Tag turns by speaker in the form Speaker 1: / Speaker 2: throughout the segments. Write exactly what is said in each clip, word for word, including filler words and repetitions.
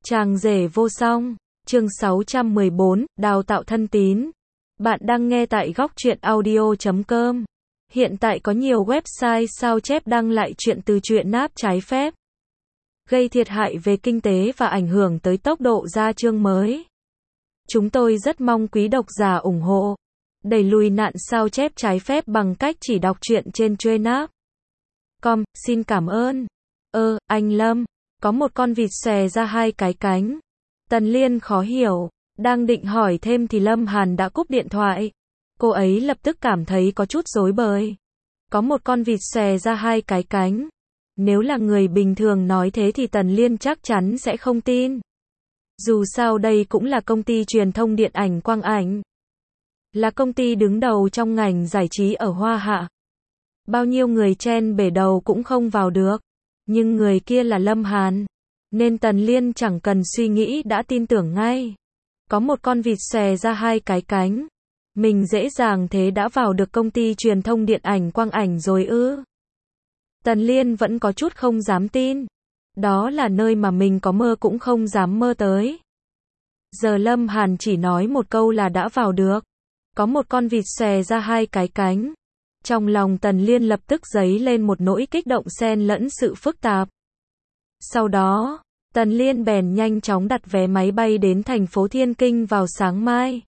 Speaker 1: Chàng rể vô song, chương sáu trăm mười bốn, đào tạo thân tín. Bạn đang nghe tại góc truyện audio chấm com. Hiện tại có nhiều website sao chép đăng lại chuyện từ truyện náp trái phép, gây thiệt hại về kinh tế và ảnh hưởng tới tốc độ ra chương mới. Chúng tôi rất mong quý độc giả ủng hộ, đẩy lùi nạn sao chép trái phép bằng cách chỉ đọc truyện trên truyện com. Xin cảm ơn. Ơ, anh Lâm, có một con vịt xòe ra hai cái cánh. Tần Liên khó hiểu, đang định hỏi thêm thì Lâm Hàn đã cúp điện thoại. Cô ấy lập tức cảm thấy có chút rối bời. Có một con vịt xòe ra hai cái cánh. Nếu là người bình thường nói thế thì Tần Liên chắc chắn sẽ không tin. Dù sao đây cũng là công ty truyền thông điện ảnh quang ảnh, là công ty đứng đầu trong ngành giải trí ở Hoa Hạ. Bao nhiêu người chen bể đầu cũng không vào được. Nhưng người kia là Lâm Hàn, nên Tần Liên chẳng cần suy nghĩ đã tin tưởng ngay. Có một con vịt xòe ra hai cái cánh. Mình dễ dàng thế đã vào được công ty truyền thông điện ảnh quang ảnh rồi ư? Tần Liên vẫn có chút không dám tin. Đó là nơi mà mình có mơ cũng không dám mơ tới. Giờ Lâm Hàn chỉ nói một câu là đã vào được. Có một con vịt xòe ra hai cái cánh. Trong lòng Tần Liên lập tức dấy lên một nỗi kích động xen lẫn sự phức tạp. Sau đó, Tần Liên bèn nhanh chóng đặt vé máy bay đến thành phố Thiên Kinh vào sáng mai.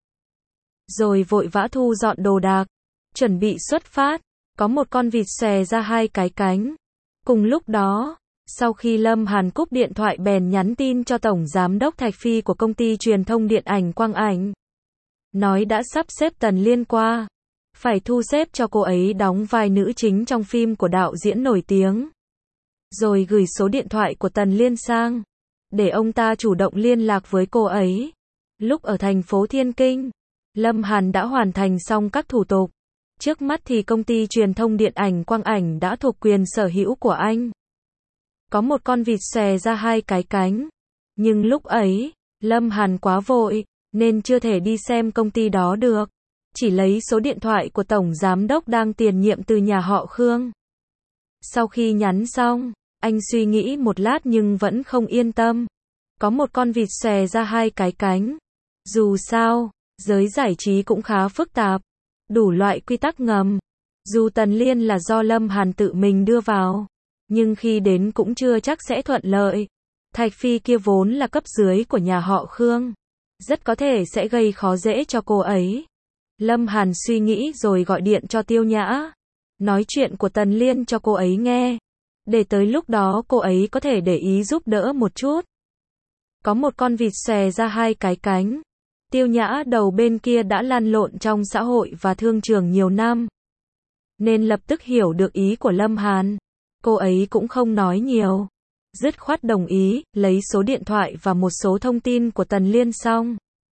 Speaker 1: Rồi vội vã thu dọn đồ đạc, chuẩn bị xuất phát. Có một con vịt xòe ra hai cái cánh. Cùng lúc đó, sau khi Lâm Hàn cúp điện thoại bèn nhắn tin cho Tổng Giám đốc Thạch Phi của công ty truyền thông điện ảnh quang ảnh, nói đã sắp xếp Tần Liên qua, phải thu xếp cho cô ấy đóng vai nữ chính trong phim của đạo diễn nổi tiếng. Rồi gửi số điện thoại của Tần Liên sang, để ông ta chủ động liên lạc với cô ấy. Lúc ở thành phố Thiên Kinh, Lâm Hàn đã hoàn thành xong các thủ tục. Trước mắt thì công ty truyền thông điện ảnh quang ảnh đã thuộc quyền sở hữu của anh. Có một con vịt xòe ra hai cái cánh. Nhưng lúc ấy, Lâm Hàn quá vội, nên chưa thể đi xem công ty đó được. Chỉ lấy số điện thoại của Tổng Giám đốc đang tiền nhiệm từ nhà họ Khương. Sau khi nhắn xong, anh suy nghĩ một lát nhưng vẫn không yên tâm. Có một con vịt xòe ra hai cái cánh. Dù sao, giới giải trí cũng khá phức tạp, đủ loại quy tắc ngầm. Dù Tần Liên là do Lâm Hàn tự mình đưa vào, nhưng khi đến cũng chưa chắc sẽ thuận lợi. Thạch Phi kia vốn là cấp dưới của nhà họ Khương, rất có thể sẽ gây khó dễ cho cô ấy. Lâm Hàn suy nghĩ rồi gọi điện cho Tiêu Nhã, nói chuyện của Tần Liên cho cô ấy nghe, để tới lúc đó cô ấy có thể để ý giúp đỡ một chút. Có một con vịt xòe ra hai cái cánh. Tiêu Nhã đầu bên kia đã lăn lộn trong xã hội và thương trường nhiều năm, nên lập tức hiểu được ý của Lâm Hàn. Cô ấy cũng không nói nhiều, dứt khoát đồng ý, lấy số điện thoại và một số thông tin của Tần Liên xong,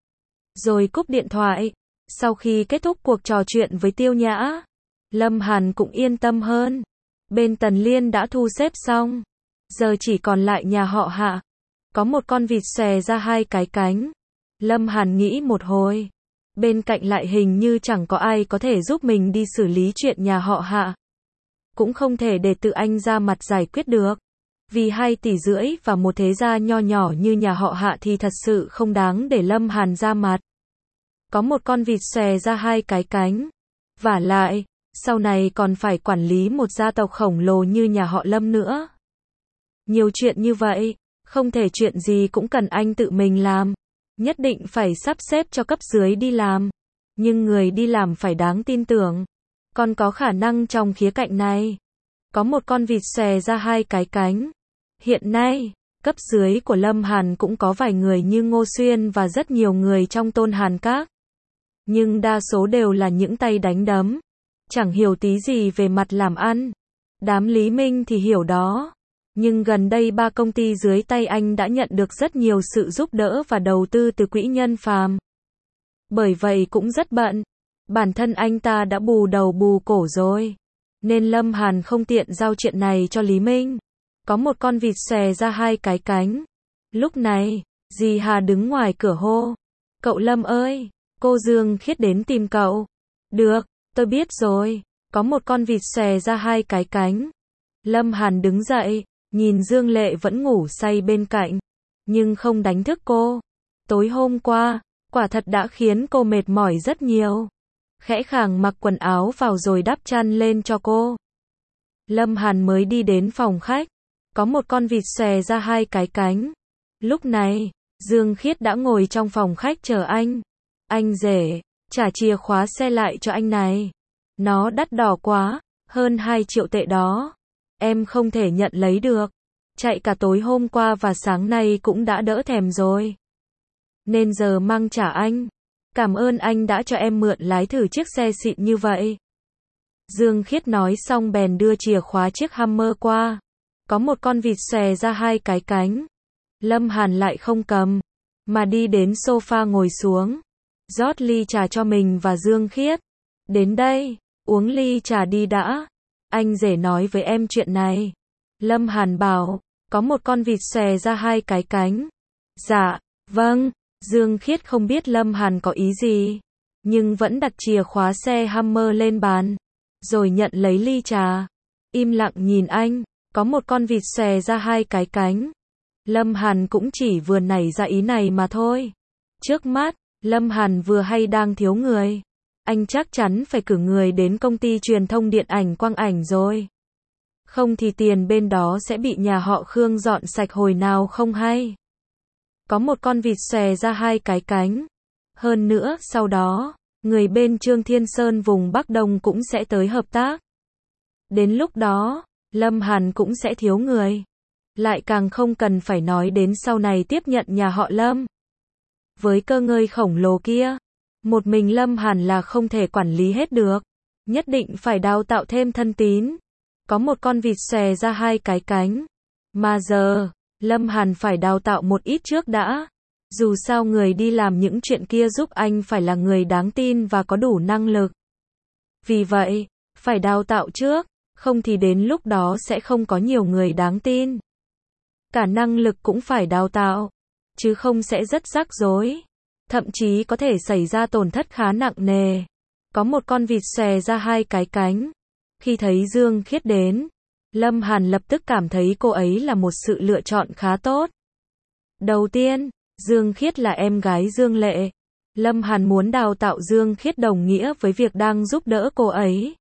Speaker 1: rồi cúp điện thoại. Sau khi kết thúc cuộc trò chuyện với Tiêu Nhã, Lâm Hàn cũng yên tâm hơn. Bên Tần Liên đã thu xếp xong, giờ chỉ còn lại nhà họ Hạ. Có một con vịt xòe ra hai cái cánh. Lâm Hàn nghĩ một hồi, bên cạnh lại hình như chẳng có ai có thể giúp mình đi xử lý chuyện nhà họ Hạ. Cũng không thể để tự anh ra mặt giải quyết được. Vì hai tỷ rưỡi và một thế gia nho nhỏ như nhà họ Hạ thì thật sự không đáng để Lâm Hàn ra mặt. Có một con vịt xòe ra hai cái cánh. Vả lại, sau này còn phải quản lý một gia tộc khổng lồ như nhà họ Lâm nữa. Nhiều chuyện như vậy, không thể chuyện gì cũng cần anh tự mình làm. Nhất định phải sắp xếp cho cấp dưới đi làm. Nhưng người đi làm phải đáng tin tưởng, còn có khả năng trong khía cạnh này. Có một con vịt xòe ra hai cái cánh. Hiện nay, cấp dưới của Lâm Hàn cũng có vài người như Ngô Xuyên và rất nhiều người trong Tôn Hàn Các. Nhưng đa số đều là những tay đánh đấm, chẳng hiểu tí gì về mặt làm ăn. Đám Lý Minh thì hiểu đó. Nhưng gần đây ba công ty dưới tay anh đã nhận được rất nhiều sự giúp đỡ và đầu tư từ quỹ nhân phàm. Bởi vậy cũng rất bận. Bản thân anh ta đã bù đầu bù cổ rồi, nên Lâm Hàn không tiện giao chuyện này cho Lý Minh. Có một con vịt xòe ra hai cái cánh. Lúc này, dì Hà đứng ngoài cửa hô. Cậu Lâm ơi, cô Dương Khiết đến tìm cậu. Được, tôi biết rồi. Có một con vịt xòe ra hai cái cánh. Lâm Hàn đứng dậy, nhìn Dương Lệ vẫn ngủ say bên cạnh. nhưng không đánh thức cô. Tối hôm qua, quả thật đã khiến cô mệt mỏi rất nhiều. Khẽ khàng mặc quần áo vào rồi đắp chăn lên cho cô. Lâm Hàn mới đi đến phòng khách. Có một con vịt xòe ra hai cái cánh. Lúc này, Dương Khiết đã ngồi trong phòng khách chờ anh. Anh rể, trả chìa khóa xe lại cho anh này. Nó đắt đỏ quá, hơn hai triệu tệ đó. Em không thể nhận lấy được. Chạy cả tối hôm qua và sáng nay cũng đã đỡ thèm rồi. Nên giờ mang trả anh. Cảm ơn anh đã cho em mượn lái thử chiếc xe xịn như vậy. Dương Khiết nói xong bèn đưa chìa khóa chiếc Hummer qua. Có một con vịt xòe ra hai cái cánh. Lâm Hàn lại không cầm, mà đi đến sofa ngồi xuống. Rót ly trà cho mình và Dương Khiết. Đến đây, uống ly trà đi đã. Anh rể nói với em chuyện này. Lâm Hàn bảo, có một con vịt xòe ra hai cái cánh. Dạ, vâng. Dương Khiết không biết Lâm Hàn có ý gì, nhưng vẫn đặt chìa khóa xe Hummer lên bàn, rồi nhận lấy ly trà. Im lặng nhìn anh, có một con vịt xòe ra hai cái cánh. Lâm Hàn cũng chỉ vừa nảy ra ý này mà thôi. Trước mắt, Lâm Hàn vừa hay đang thiếu người. Anh chắc chắn phải cử người đến công ty truyền thông điện ảnh quang ảnh rồi. Không thì tiền bên đó sẽ bị nhà họ Khương dọn sạch hồi nào không hay. Có một con vịt xòe ra hai cái cánh. Hơn nữa, sau đó, người bên Trương Thiên Sơn vùng Bắc Đông cũng sẽ tới hợp tác. Đến lúc đó, Lâm Hàn cũng sẽ thiếu người. Lại càng không cần phải nói đến sau này tiếp nhận nhà họ Lâm. Với cơ ngơi khổng lồ kia, một mình Lâm Hàn là không thể quản lý hết được. Nhất định phải đào tạo thêm thân tín. Có một con vịt xòe ra hai cái cánh. Mà giờ, Lâm Hàn phải đào tạo một ít trước đã. Dù sao người đi làm những chuyện kia giúp anh phải là người đáng tin và có đủ năng lực. Vì vậy, phải đào tạo trước, không thì đến lúc đó sẽ không có nhiều người đáng tin. Cả năng lực cũng phải đào tạo, chứ không sẽ rất rắc rối. Thậm chí có thể xảy ra tổn thất khá nặng nề. Có một con vịt xòe ra hai cái cánh. Khi thấy Dương Khiết đến, Lâm Hàn lập tức cảm thấy cô ấy là một sự lựa chọn khá tốt. Đầu tiên, Dương Khiết là em gái Dương Lệ. Lâm Hàn muốn đào tạo Dương Khiết đồng nghĩa với việc đang giúp đỡ cô ấy.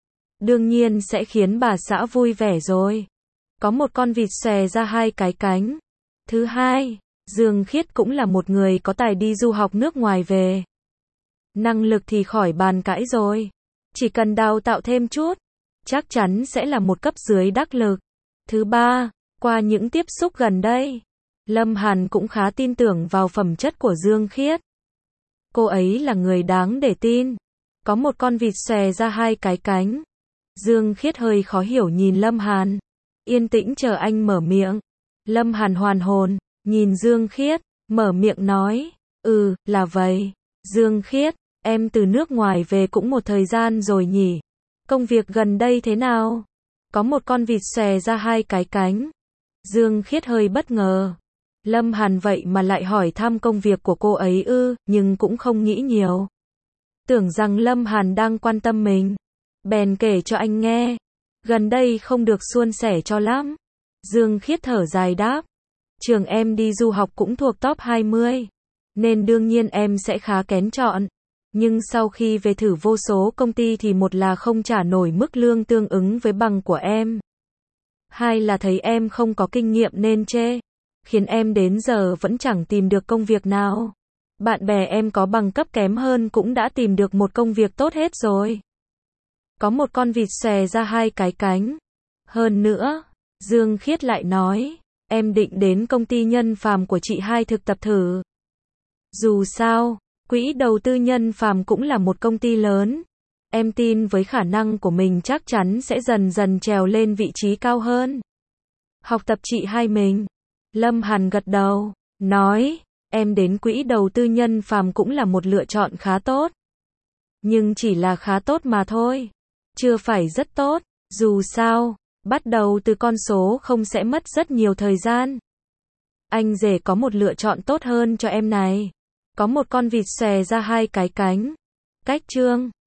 Speaker 1: Đương nhiên sẽ khiến bà xã vui vẻ rồi. Có một con vịt xòe ra hai cái cánh. Thứ hai, Dương Khiết cũng là một người có tài đi du học nước ngoài về. Năng lực thì khỏi bàn cãi rồi. Chỉ cần đào tạo thêm chút, chắc chắn sẽ là một cấp dưới đắc lực. Thứ ba, qua những tiếp xúc gần đây, Lâm Hàn cũng khá tin tưởng vào phẩm chất của Dương Khiết. Cô ấy là người đáng để tin. Có một con vịt xòe ra hai cái cánh. Dương Khiết hơi khó hiểu nhìn Lâm Hàn. Yên tĩnh chờ anh mở miệng. Lâm Hàn hoàn hồn, nhìn Dương Khiết, mở miệng nói. Ừ, là vậy. Dương Khiết, em từ nước ngoài về cũng một thời gian rồi nhỉ? Công việc gần đây thế nào? Có một con vịt xòe ra hai cái cánh. Dương Khiết hơi bất ngờ. Lâm Hàn vậy mà lại hỏi thăm công việc của cô ấy ư, nhưng cũng không nghĩ nhiều. Tưởng rằng Lâm Hàn đang quan tâm mình. Bèn kể cho anh nghe. Gần đây không được suôn sẻ cho lắm. Dương Khiết thở dài đáp. Trường em đi du học cũng thuộc top hai mươi. Nên đương nhiên em sẽ khá kén chọn. Nhưng sau khi về thử vô số công ty thì một là không trả nổi mức lương tương ứng với bằng của em. Hai là thấy em không có kinh nghiệm nên chê. Khiến em đến giờ vẫn chẳng tìm được công việc nào. Bạn bè em có bằng cấp kém hơn cũng đã tìm được một công việc tốt hết rồi. Có một con vịt xòe ra hai cái cánh. Hơn nữa, Dương Khiết lại nói, em định đến công ty Nhân Phàm của chị hai thực tập thử. Dù sao, quỹ đầu tư Nhân Phàm cũng là một công ty lớn. Em tin với khả năng của mình chắc chắn sẽ dần dần trèo lên vị trí cao hơn. Học tập chị hai mình. Lâm Hàn gật đầu, nói, em đến quỹ đầu tư Nhân Phàm cũng là một lựa chọn khá tốt. Nhưng chỉ là khá tốt mà thôi. Chưa phải rất tốt, dù sao, bắt đầu từ con số không sẽ mất rất nhiều thời gian. Anh rể có một lựa chọn tốt hơn cho em này. Có một con vịt xòe ra hai cái cánh. Cách Trương